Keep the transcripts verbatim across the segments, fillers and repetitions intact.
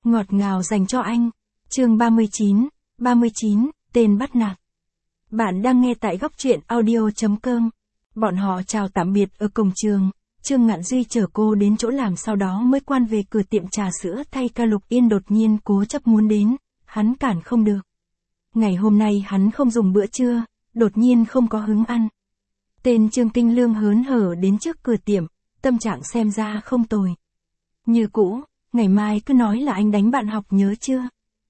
ngọt ngào dành cho anh. Chương ba mươi chín, ba mươi chín, tên bắt nạt. Bạn đang nghe tại góc truyện audio chấm com. Bọn họ chào tạm biệt ở cổng trường, Trương Ngạn Duy chở cô đến chỗ làm, sau đó mới quan về cửa tiệm trà sữa thay ca. Lục Yên đột nhiên cố chấp muốn đến, hắn cản không được. Ngày hôm nay hắn không dùng bữa trưa, đột nhiên không có hứng ăn. Tên Trương Kinh Lương hớn hở đến trước cửa tiệm, tâm trạng xem ra không tồi. Như cũ, ngày mai cứ nói là anh đánh bạn học, nhớ chưa?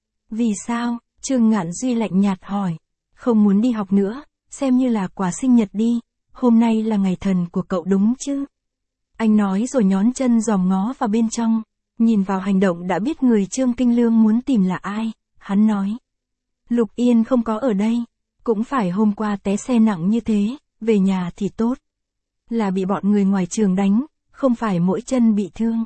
Vì sao? Trương Ngạn Duy lạnh nhạt hỏi. Không muốn đi học nữa, xem như là quà sinh nhật đi, hôm nay là ngày thần của cậu đúng chứ? Anh nói rồi nhón chân dòm ngó vào bên trong, nhìn vào hành động đã biết người Trương Kinh Lương muốn tìm là ai, hắn nói. Lục Yên không có ở đây, cũng phải hôm qua té xe nặng như thế, về nhà thì tốt. Là bị bọn người ngoài trường đánh, không phải mỗi chân bị thương.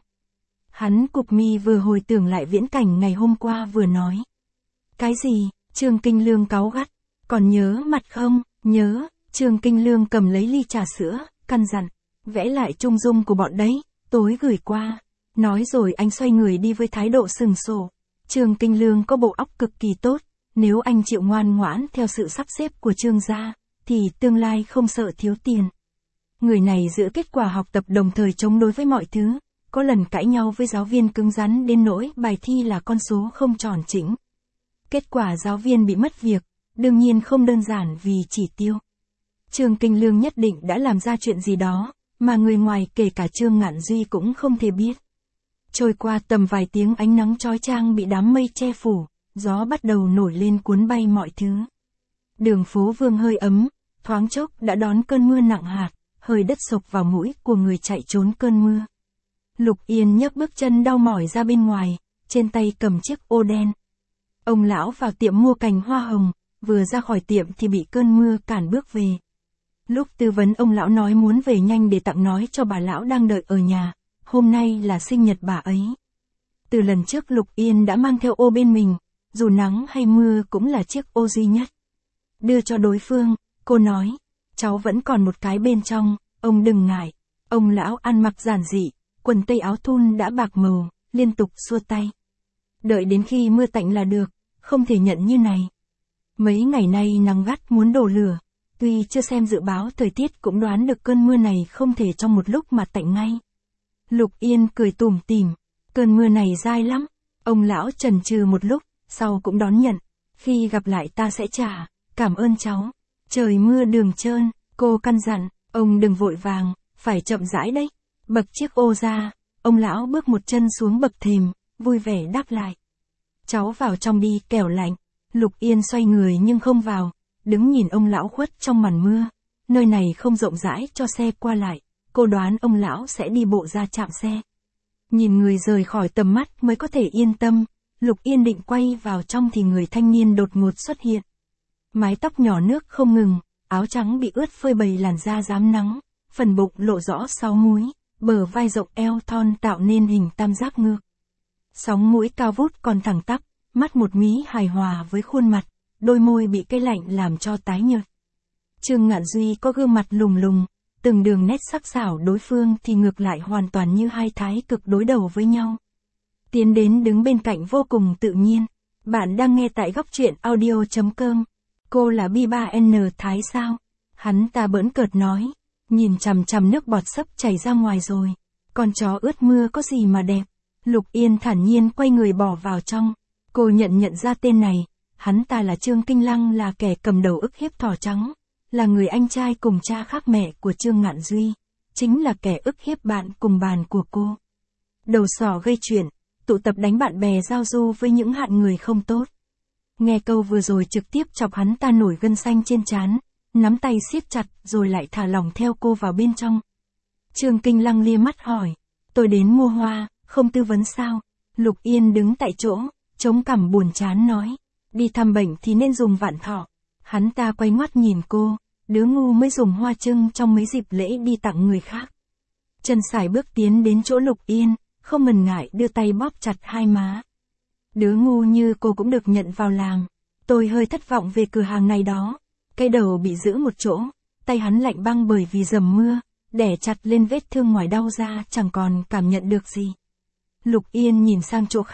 Hắn cụp mi vừa hồi tưởng lại viễn cảnh ngày hôm qua vừa nói. Cái gì? Trương Kinh Lương cáu gắt. Còn nhớ mặt không? Nhớ. Trương Kinh Lương cầm lấy ly trà sữa, căn dặn. Vẽ lại trung dung của bọn đấy, tối gửi qua. Nói rồi anh xoay người đi với thái độ sừng sổ. Trương Kinh Lương có bộ óc cực kỳ tốt. Nếu anh chịu ngoan ngoãn theo sự sắp xếp của Trương gia, thì tương lai không sợ thiếu tiền. Người này giữ kết quả học tập đồng thời chống đối với mọi thứ. Có lần cãi nhau với giáo viên cứng rắn đến nỗi bài thi là con số không tròn chỉnh. Kết quả giáo viên bị mất việc, đương nhiên không đơn giản vì chỉ tiêu. Trương Kinh Lương nhất định đã làm ra chuyện gì đó, mà người ngoài kể cả Trương Ngạn Duy cũng không thể biết. Trôi qua tầm vài tiếng, ánh nắng chói chang bị đám mây che phủ, gió bắt đầu nổi lên cuốn bay mọi thứ. Đường phố Vương hơi ấm, thoáng chốc đã đón cơn mưa nặng hạt, hơi đất sộc vào mũi của người chạy trốn cơn mưa. Lục Yên nhấc bước chân đau mỏi ra bên ngoài, trên tay cầm chiếc ô đen. Ông lão vào tiệm mua cành hoa hồng, vừa ra khỏi tiệm thì bị cơn mưa cản bước về. Lúc tư vấn ông lão nói muốn về nhanh để tặng, nói cho bà lão đang đợi ở nhà, hôm nay là sinh nhật bà ấy. Từ lần trước Lục Yên đã mang theo ô bên mình, dù nắng hay mưa cũng là chiếc ô duy nhất. Đưa cho đối phương, cô nói, cháu vẫn còn một cái bên trong, ông đừng ngại. Ông lão ăn mặc giản dị, quần tây áo thun đã bạc màu, liên tục xua tay. Đợi đến khi mưa tạnh là được, không thể nhận như này. Mấy ngày nay nắng gắt muốn đổ lửa, tuy chưa xem dự báo thời tiết cũng đoán được cơn mưa này không thể trong một lúc mà tạnh ngay. Lục Yên cười tủm tỉm, cơn mưa này dai lắm. Ông lão chần chừ một lúc, sau cũng đón nhận. Khi gặp lại ta sẽ trả, cảm ơn cháu. Trời mưa đường trơn, cô căn dặn, ông đừng vội vàng, phải chậm rãi đấy. Bậc chiếc ô ra, ông lão bước một chân xuống bậc thềm, vui vẻ đáp lại. Cháu vào trong đi, kẻo lạnh. Lục Yên xoay người nhưng không vào, đứng nhìn ông lão khuất trong màn mưa. Nơi này không rộng rãi cho xe qua lại, cô đoán ông lão sẽ đi bộ ra trạm xe. Nhìn người rời khỏi tầm mắt mới có thể yên tâm. Lục Yên định quay vào trong thì người thanh niên đột ngột xuất hiện. Mái tóc nhỏ nước không ngừng, áo trắng bị ướt phơi bày làn da rám nắng, phần bụng lộ rõ sau múi, bờ vai rộng eo thon tạo nên hình tam giác ngược. Sóng mũi cao vút còn thẳng tắp, mắt một mí hài hòa với khuôn mặt, đôi môi bị cái lạnh làm cho tái nhợt. Trương Ngạn Duy có gương mặt lùng lùng, từng đường nét sắc sảo, đối phương thì ngược lại hoàn toàn như hai thái cực đối đầu với nhau. Tiến đến đứng bên cạnh vô cùng tự nhiên. Bạn đang nghe tại góc truyện audio chấm com. Cô là Bi ba N Thái sao? Hắn ta bỡn cợt nói, nhìn chằm chằm nước bọt sắp chảy ra ngoài rồi. Con chó ướt mưa có gì mà đẹp. Lục Yên thản nhiên quay người bỏ vào trong. Cô nhận nhận ra tên này, hắn ta là Trương Kinh Lăng, là kẻ cầm đầu ức hiếp thỏ trắng, là người anh trai cùng cha khác mẹ của Trương Ngạn Duy, chính là kẻ ức hiếp bạn cùng bàn của cô. Đầu sỏ gây chuyện, tụ tập đánh bạn bè giao du với những hạng người không tốt. Nghe câu vừa rồi trực tiếp chọc hắn ta nổi gân xanh trên trán, nắm tay siết chặt rồi lại thả lỏng theo cô vào bên trong. Trương Kinh Lăng lia mắt hỏi, tôi đến mua hoa, không tư vấn sao? Lục Yên đứng tại chỗ, chống cằm buồn chán nói, đi thăm bệnh thì nên dùng vạn thọ. Hắn ta quay ngoắt nhìn cô, đứa ngu mới dùng hoa trưng trong mấy dịp lễ đi tặng người khác. Chân sải bước tiến đến chỗ Lục Yên, không ngần ngại đưa tay bóp chặt hai má. Đứa ngu như cô cũng được nhận vào làm. Tôi hơi thất vọng về cửa hàng này đó. Cái đầu bị giữ một chỗ, tay hắn lạnh băng bởi vì dầm mưa, đè chặt lên vết thương ngoài đau ra chẳng còn cảm nhận được gì. Lục Yên nhìn sang chỗ khác,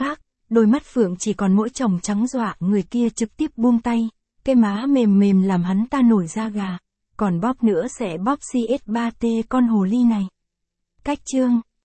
Đôi mắt Phượng chỉ còn mỗi tròng trắng dọa, người kia trực tiếp buông tay. Cái má mềm mềm làm hắn ta nổi da gà. Còn bóp nữa sẽ bóp C S ba T con hồ ly này. Cách chương